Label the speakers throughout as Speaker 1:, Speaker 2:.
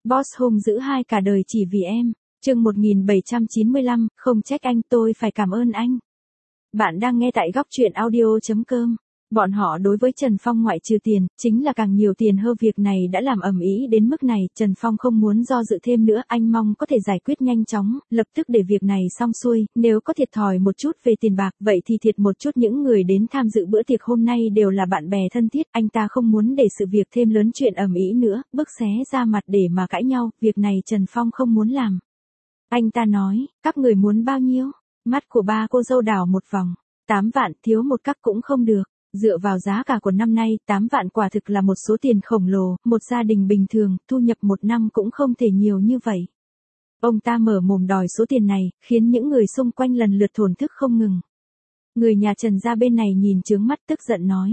Speaker 1: Boss hung dữ hai cả đời chỉ vì em. Chương 1795, không trách anh, tôi phải cảm ơn anh. Bạn đang nghe tại góc truyện audio.com. Bọn họ đối với Trần Phong ngoại trừ tiền, chính là càng nhiều tiền hơn. Việc này đã làm ầm ĩ đến mức này, Trần Phong không muốn do dự thêm nữa, anh mong có thể giải quyết nhanh chóng, lập tức để việc này xong xuôi, nếu có thiệt thòi một chút về tiền bạc, vậy thì thiệt một chút. Những người đến tham dự bữa tiệc hôm nay đều là bạn bè thân thiết, anh ta không muốn để sự việc thêm lớn chuyện ầm ĩ nữa, bức xé ra mặt để mà cãi nhau, việc này Trần Phong không muốn làm. Anh ta nói, các người muốn bao nhiêu? Mắt của ba cô dâu đảo một vòng. 8 vạn, thiếu một các cũng không được. Dựa vào giá cả của năm nay, 8 vạn quả thực là một số tiền khổng lồ, một gia đình bình thường, thu nhập một năm cũng không thể nhiều như vậy. Ông ta mở mồm đòi số tiền này, khiến những người xung quanh lần lượt thổn thức không ngừng. Người nhà Trần gia bên này nhìn trướng mắt tức giận nói.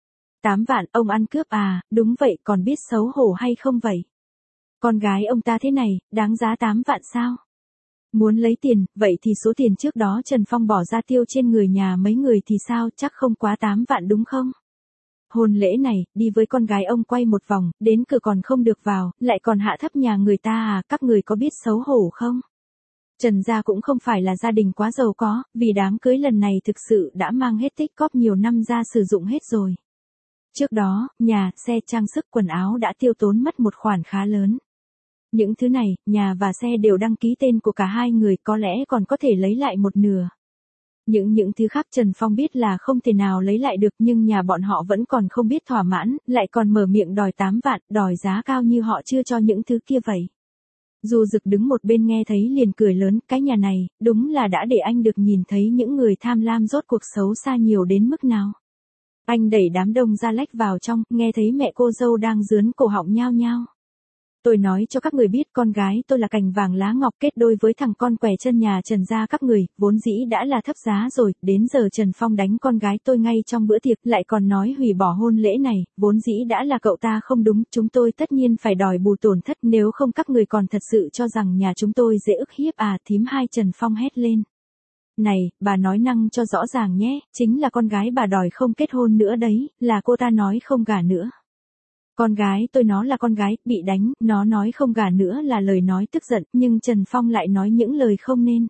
Speaker 1: 8 vạn, ông ăn cướp à, đúng vậy, còn biết xấu hổ hay không vậy? Con gái ông ta thế này, đáng giá 8 vạn sao? Muốn lấy tiền, vậy thì số tiền trước đó Trần Phong bỏ ra tiêu trên người nhà mấy người thì sao, chắc không quá 8 vạn đúng không? Hôn lễ này, đi với con gái ông quay một vòng, đến cửa còn không được vào, lại còn hạ thấp nhà người ta à, các người có biết xấu hổ không? Trần gia cũng không phải là gia đình quá giàu có, vì đám cưới lần này thực sự đã mang hết tích cóp nhiều năm ra sử dụng hết rồi. Trước đó, nhà, xe, trang sức, quần áo đã tiêu tốn mất một khoản khá lớn. Những thứ này, nhà và xe đều đăng ký tên của cả hai người, có lẽ còn có thể lấy lại một nửa. Những thứ khác Trần Phong biết là không thể nào lấy lại được, nhưng nhà bọn họ vẫn còn không biết thỏa mãn, lại còn mở miệng đòi 8 vạn, đòi giá cao như họ chưa cho những thứ kia vậy. Du Dực đứng một bên nghe thấy liền cười lớn, cái nhà này, đúng là đã để anh được nhìn thấy những người tham lam rốt cuộc xấu xa nhiều đến mức nào. Anh đẩy đám đông ra lách vào trong, nghe thấy mẹ cô dâu đang rướn cổ họng nhao nhao. Tôi nói cho các người biết, con gái tôi là cành vàng lá ngọc, kết đôi với thằng con què chân nhà Trần gia các người, vốn dĩ đã là thấp giá rồi, đến giờ Trần Phong đánh con gái tôi ngay trong bữa tiệc, lại còn nói hủy bỏ hôn lễ này, vốn dĩ đã là cậu ta không đúng, chúng tôi tất nhiên phải đòi bù tổn thất, nếu không các người còn thật sự cho rằng nhà chúng tôi dễ ức hiếp à? Thím hai Trần Phong hét lên. Này, bà nói năng cho rõ ràng nhé, chính là con gái bà đòi không kết hôn nữa đấy, là cô ta nói không gả nữa. Con gái tôi nó là con gái, bị đánh, nó nói không gả nữa là lời nói tức giận, nhưng Trần Phong lại nói những lời không nên.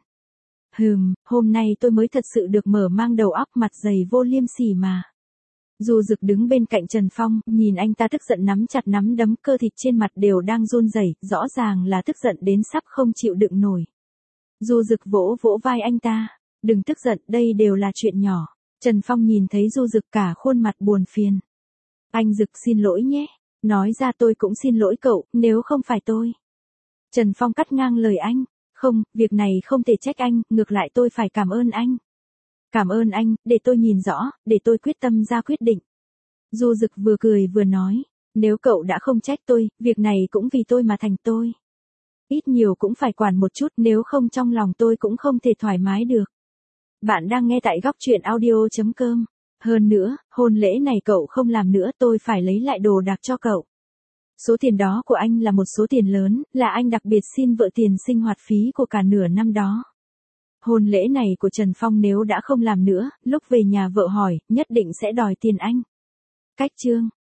Speaker 1: Hôm nay tôi mới thật sự được mở mang đầu óc, mặt dày vô liêm sỉ mà. Du Dực đứng bên cạnh Trần Phong, nhìn anh ta tức giận nắm chặt nắm đấm, cơ thịt trên mặt đều đang run rẩy, rõ ràng là tức giận đến sắp không chịu đựng nổi. Du Dực vỗ vỗ vai anh ta, đừng tức giận, đây đều là chuyện nhỏ. Trần Phong nhìn thấy Du Dực cả khuôn mặt buồn phiền. Anh Dực xin lỗi nhé. Nói ra tôi cũng xin lỗi cậu, nếu không phải tôi. Trần Phong cắt ngang lời anh. Không, việc này không thể trách anh, ngược lại tôi phải cảm ơn anh. Cảm ơn anh, để tôi nhìn rõ, để tôi quyết tâm ra quyết định. Du Dực vừa cười vừa nói, nếu cậu đã không trách tôi, việc này cũng vì tôi mà thành tôi. Ít nhiều cũng phải quản một chút, nếu không trong lòng tôi cũng không thể thoải mái được. Bạn đang nghe tại góc truyện audio.com. Hơn nữa, hôn lễ này cậu không làm nữa, tôi phải lấy lại đồ đạc cho cậu. Số tiền đó của anh là một số tiền lớn, là anh đặc biệt xin vợ tiền sinh hoạt phí của cả nửa năm đó. Hôn lễ này của Trần Phong nếu đã không làm nữa, lúc về nhà vợ hỏi, nhất định sẽ đòi tiền anh. Cách chương